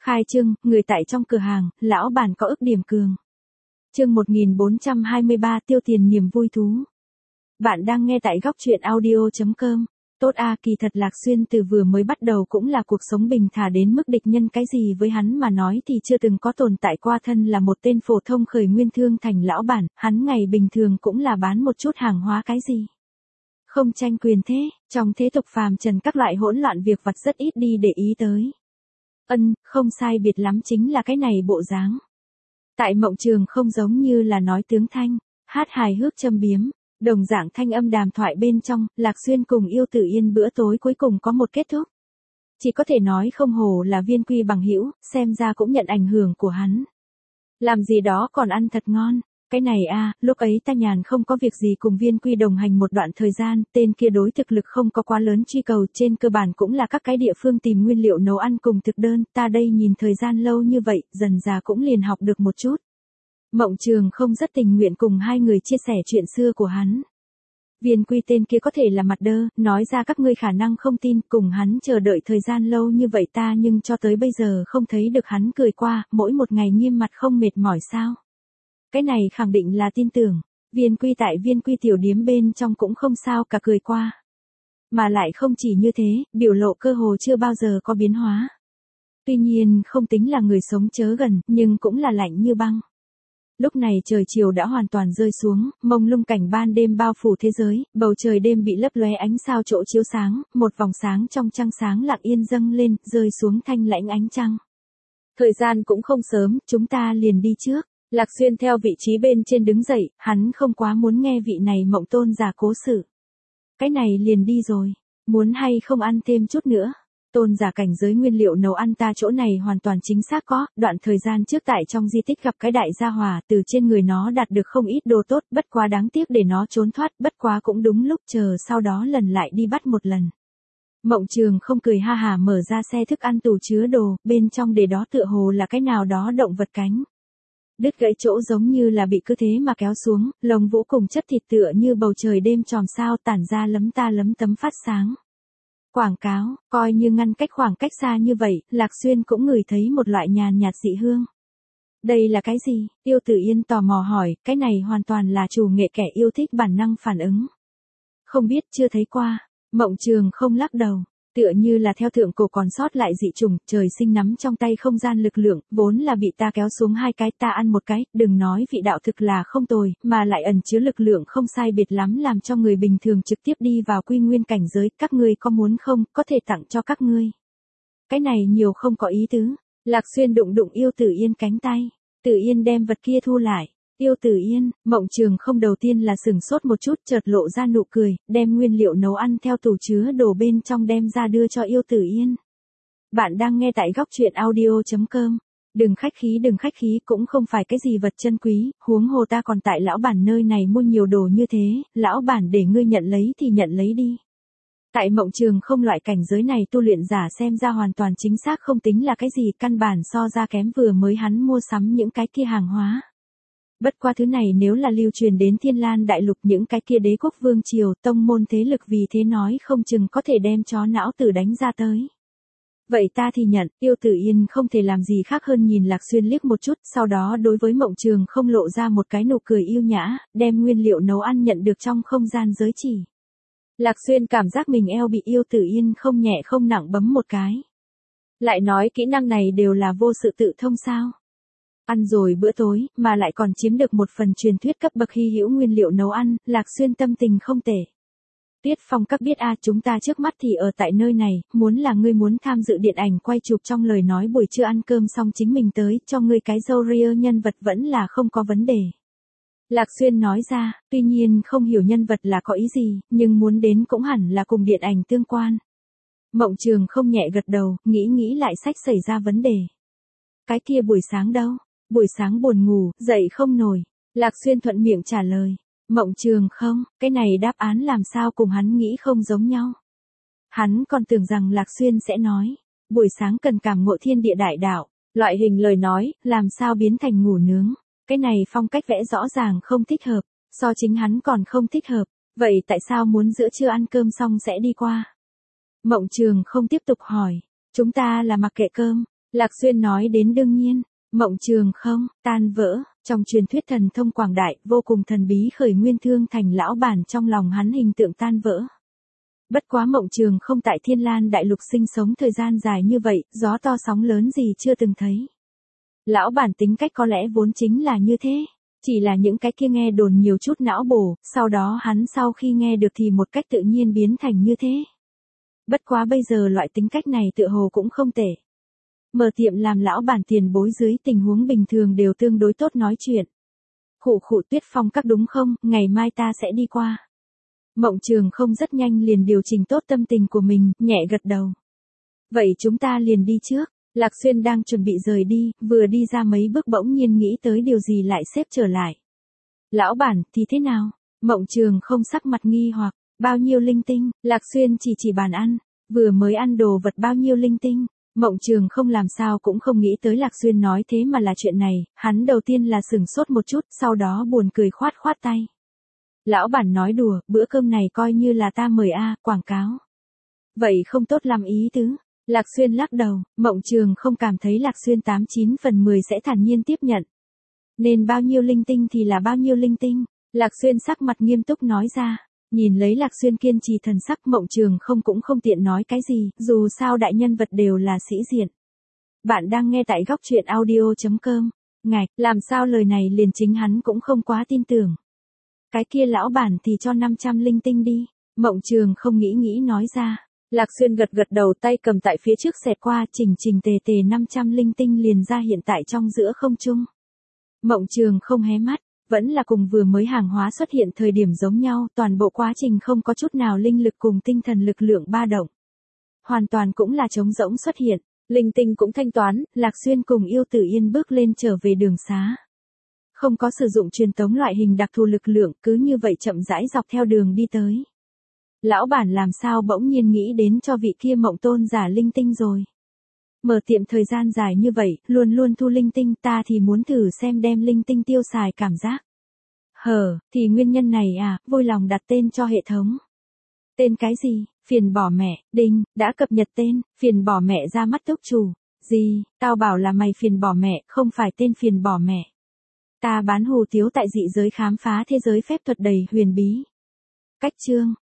Khai trương, người tại trong cửa hàng, lão bản có ức điểm cường. Chương 1423 tiêu tiền niềm vui thú. Bạn đang nghe tại góc truyện audio.com. Tốt à, kỳ thật Lạc Xuyên từ vừa mới bắt đầu cũng là cuộc sống bình thả đến mức địch nhân cái gì với hắn mà nói thì chưa từng có tồn tại qua, thân là một tên phổ thông khởi nguyên thương thành lão bản, hắn ngày bình thường cũng là bán một chút hàng hóa cái gì. Không tranh quyền thế, trong thế tục phàm trần các loại hỗn loạn việc vặt rất ít đi để ý tới. Không sai biệt lắm chính là cái này bộ dáng. Tại mộng trường không giống như là nói tướng thanh, hát hài hước châm biếm, đồng dạng thanh âm đàm thoại bên trong, Lạc Xuyên cùng Yêu Tử Yên bữa tối cuối cùng có một kết thúc. Chỉ có thể nói không hổ là Viên Quy bằng hữu, xem ra cũng nhận ảnh hưởng của hắn. Làm gì đó còn ăn thật ngon. Cái này lúc ấy ta nhàn không có việc gì cùng Viên Quy đồng hành một đoạn thời gian, tên kia đối thực lực không có quá lớn truy cầu, trên cơ bản cũng là các cái địa phương tìm nguyên liệu nấu ăn cùng thực đơn, ta đây nhìn thời gian lâu như vậy, dần dà cũng liền học được một chút. Mộng Trường không rất tình nguyện cùng hai người chia sẻ chuyện xưa của hắn. Viên Quy tên kia có thể là mặt đơ, nói ra các ngươi khả năng không tin, cùng hắn chờ đợi thời gian lâu như vậy ta nhưng cho tới bây giờ không thấy được hắn cười qua, mỗi một ngày nghiêm mặt không mệt mỏi sao. Cái này khẳng định là tin tưởng, Viên Quy tại Viên Quy tiểu điếm bên trong cũng không sao cả cười qua. Mà lại không chỉ như thế, biểu lộ cơ hồ chưa bao giờ có biến hóa. Tuy nhiên không tính là người sống chớ gần, nhưng cũng là lạnh như băng. Lúc này trời chiều đã hoàn toàn rơi xuống, mông lung cảnh ban đêm bao phủ thế giới, bầu trời đêm bị lấp lóe ánh sao chỗ chiếu sáng, một vòng sáng trong trăng sáng lặng yên dâng lên, rơi xuống thanh lãnh ánh trăng. Thời gian cũng không sớm, chúng ta liền đi trước. Lạc Xuyên theo vị trí bên trên đứng dậy, hắn không quá muốn nghe vị này mộng tôn giả cố sự. Cái này liền đi rồi, muốn hay không ăn thêm chút nữa. Tôn giả cảnh giới nguyên liệu nấu ăn ta chỗ này hoàn toàn chính xác có, đoạn thời gian trước tại trong di tích gặp cái đại gia hỏa, từ trên người nó đạt được không ít đồ tốt, bất quá đáng tiếc để nó trốn thoát, bất quá cũng đúng lúc chờ sau đó lần lại đi bắt một lần. Mộng Trường không cười ha hả mở ra xe thức ăn tủ chứa đồ, bên trong để đó tựa hồ là cái nào đó động vật cánh. Đứt gãy chỗ giống như là bị cứ thế mà kéo xuống, lông vũ cùng chất thịt tựa như bầu trời đêm tròm sao tản ra lấm ta lấm tấm phát sáng. Quảng cáo, coi như ngăn cách khoảng cách xa như vậy, Lạc Xuyên cũng ngửi thấy một loại nhàn nhạt dị hương. Đây là cái gì? Yêu Tử Yên tò mò hỏi, cái này hoàn toàn là chủ nghệ kẻ yêu thích bản năng phản ứng. Không biết, chưa thấy qua. Mộng Trường không lắc đầu. Tựa như là theo thượng cổ còn sót lại dị trùng, trời sinh nắm trong tay không gian lực lượng, vốn là bị ta kéo xuống hai cái, ta ăn một cái, đừng nói vị đạo thực là không tồi, mà lại ẩn chứa lực lượng không sai biệt lắm làm cho người bình thường trực tiếp đi vào quy nguyên cảnh giới, các ngươi có muốn không, có thể tặng cho các ngươi. Cái này nhiều không có ý tứ. Lạc Xuyên đụng Yêu Tử Yên cánh tay, Tử Yên đem vật kia thu lại. Yêu Tử Yên, Mộng Trường không đầu tiên là sửng sốt một chút, chợt lộ ra nụ cười, đem nguyên liệu nấu ăn theo tủ chứa đồ bên trong đem ra đưa cho Yêu Tử Yên. Bạn đang nghe tại góc truyện audio.com. Đừng khách khí, cũng không phải cái gì vật chân quý, huống hồ ta còn tại lão bản nơi này mua nhiều đồ như thế, lão bản để ngươi nhận lấy thì nhận lấy đi. Tại Mộng Trường không loại cảnh giới này tu luyện giả xem ra hoàn toàn chính xác không tính là cái gì, căn bản so ra kém vừa mới hắn mua sắm những cái kia hàng hóa. Bất qua thứ này nếu là lưu truyền đến Thiên Lan đại lục những cái kia đế quốc vương triều, tông môn thế lực vì thế nói không chừng có thể đem chó não tử đánh ra tới. Vậy ta thì nhận, Yêu Tử Yên không thể làm gì khác hơn nhìn Lạc Xuyên liếc một chút, sau đó đối với Mộng Trường không lộ ra một cái nụ cười yêu nhã, đem nguyên liệu nấu ăn nhận được trong không gian giới chỉ. Lạc Xuyên cảm giác mình eo bị Yêu Tử Yên không nhẹ không nặng bấm một cái. Lại nói kỹ năng này đều là vô sự tự thông sao? Ăn rồi bữa tối, mà lại còn chiếm được một phần truyền thuyết cấp bậc hy hữu nguyên liệu nấu ăn, Lạc Xuyên tâm tình không tệ. Tuyết Phong các biết chúng ta trước mắt thì ở tại nơi này, muốn là ngươi muốn tham dự điện ảnh quay chụp trong lời nói buổi trưa ăn cơm xong chính mình tới, cho ngươi cái dâu ria nhân vật vẫn là không có vấn đề. Lạc Xuyên nói ra, tuy nhiên không hiểu nhân vật là có ý gì, nhưng muốn đến cũng hẳn là cùng điện ảnh tương quan. Mộng Trường không nhẹ gật đầu, nghĩ lại sách xảy ra vấn đề. Cái kia buổi sáng đâu? Buổi sáng buồn ngủ, dậy không nổi. Lạc Xuyên thuận miệng trả lời. Mộng Trường không, cái này đáp án làm sao cùng hắn nghĩ không giống nhau. Hắn còn tưởng rằng Lạc Xuyên sẽ nói, buổi sáng cần cảm ngộ thiên địa đại đạo, loại hình lời nói, làm sao biến thành ngủ nướng. Cái này phong cách vẽ rõ ràng không thích hợp, so chính hắn còn không thích hợp, vậy tại sao muốn giữa trưa ăn cơm xong sẽ đi qua? Mộng Trường không tiếp tục hỏi, chúng ta là mặc kệ cơm, Lạc Xuyên nói đến đương nhiên, mộng trường không, tan vỡ, trong truyền thuyết thần thông quảng đại, vô cùng thần bí khởi nguyên thương thành lão bản trong lòng hắn hình tượng tan vỡ. Bất quá mộng trường không tại Thiên Lan Đại Lục sinh sống thời gian dài như vậy, gió to sóng lớn gì chưa từng thấy. Lão bản tính cách có lẽ vốn chính là như thế, chỉ là những cái kia nghe đồn nhiều chút não bổ, sau đó hắn sau khi nghe được thì một cách tự nhiên biến thành như thế. Bất quá bây giờ loại tính cách này tựa hồ cũng không tệ. Mở tiệm làm lão bản tiền bối dưới tình huống bình thường đều tương đối tốt nói chuyện. Khụ khụ Tuyết Phong các đúng không, ngày mai ta sẽ đi qua. Mộng trường không rất nhanh liền điều chỉnh tốt tâm tình của mình, nhẹ gật đầu. Vậy chúng ta liền đi trước. Lạc Xuyên đang chuẩn bị rời đi, vừa đi ra mấy bước bỗng nhiên nghĩ tới điều gì lại xếp trở lại. Lão bản, thì thế nào? Mộng trường không sắc mặt nghi hoặc, bao nhiêu linh tinh, Lạc Xuyên chỉ bàn ăn, vừa mới ăn đồ vật bao nhiêu linh tinh. Mộng trường không làm sao cũng không nghĩ tới Lạc Xuyên nói thế mà là chuyện này, hắn đầu tiên là sửng sốt một chút, sau đó buồn cười khoát tay. Lão bản nói đùa, bữa cơm này coi như là ta mời quảng cáo. Vậy không tốt làm ý tứ. Lạc Xuyên lắc đầu, mộng trường không cảm thấy Lạc Xuyên 89 phần 10 sẽ thản nhiên tiếp nhận. Nên bao nhiêu linh tinh thì là bao nhiêu linh tinh. Lạc Xuyên sắc mặt nghiêm túc nói ra. Nhìn lấy Lạc Xuyên kiên trì thần sắc mộng trường không cũng không tiện nói cái gì, dù sao đại nhân vật đều là sĩ diện. Bạn đang nghe tại góc truyện audio.com. Ngạch, làm sao lời này liền chính hắn cũng không quá tin tưởng. Cái kia lão bản thì cho 500 linh tinh đi. Mộng trường không nghĩ nói ra. Lạc Xuyên gật đầu tay cầm tại phía trước xẹt qua chỉnh tề 500 linh tinh liền ra hiện tại trong giữa không trung. Mộng trường không hé mắt, vẫn là cùng vừa mới hàng hóa xuất hiện thời điểm giống nhau, toàn bộ quá trình không có chút nào linh lực cùng tinh thần lực lượng ba động. Hoàn toàn cũng là trống rỗng xuất hiện, linh tinh cũng thanh toán, Lạc Xuyên cùng Yêu Tử Yên bước lên trở về đường xá. Không có sử dụng truyền tống loại hình đặc thù lực lượng, cứ như vậy chậm rãi dọc theo đường đi tới. Lão bản làm sao bỗng nhiên nghĩ đến cho vị kia mộng tôn giả linh tinh rồi. Mở tiệm thời gian dài như vậy, luôn thu linh tinh, ta thì muốn thử xem đem linh tinh tiêu xài cảm giác. Thì nguyên nhân này vui lòng đặt tên cho hệ thống. Tên cái gì? Phiền bỏ mẹ, đinh, đã cập nhật tên, phiền bỏ mẹ ra mắt túc chủ. Gì, tao bảo là mày phiền bỏ mẹ, không phải tên phiền bỏ mẹ. Ta bán hủ tiếu tại dị giới khám phá thế giới phép thuật đầy huyền bí. Cách chương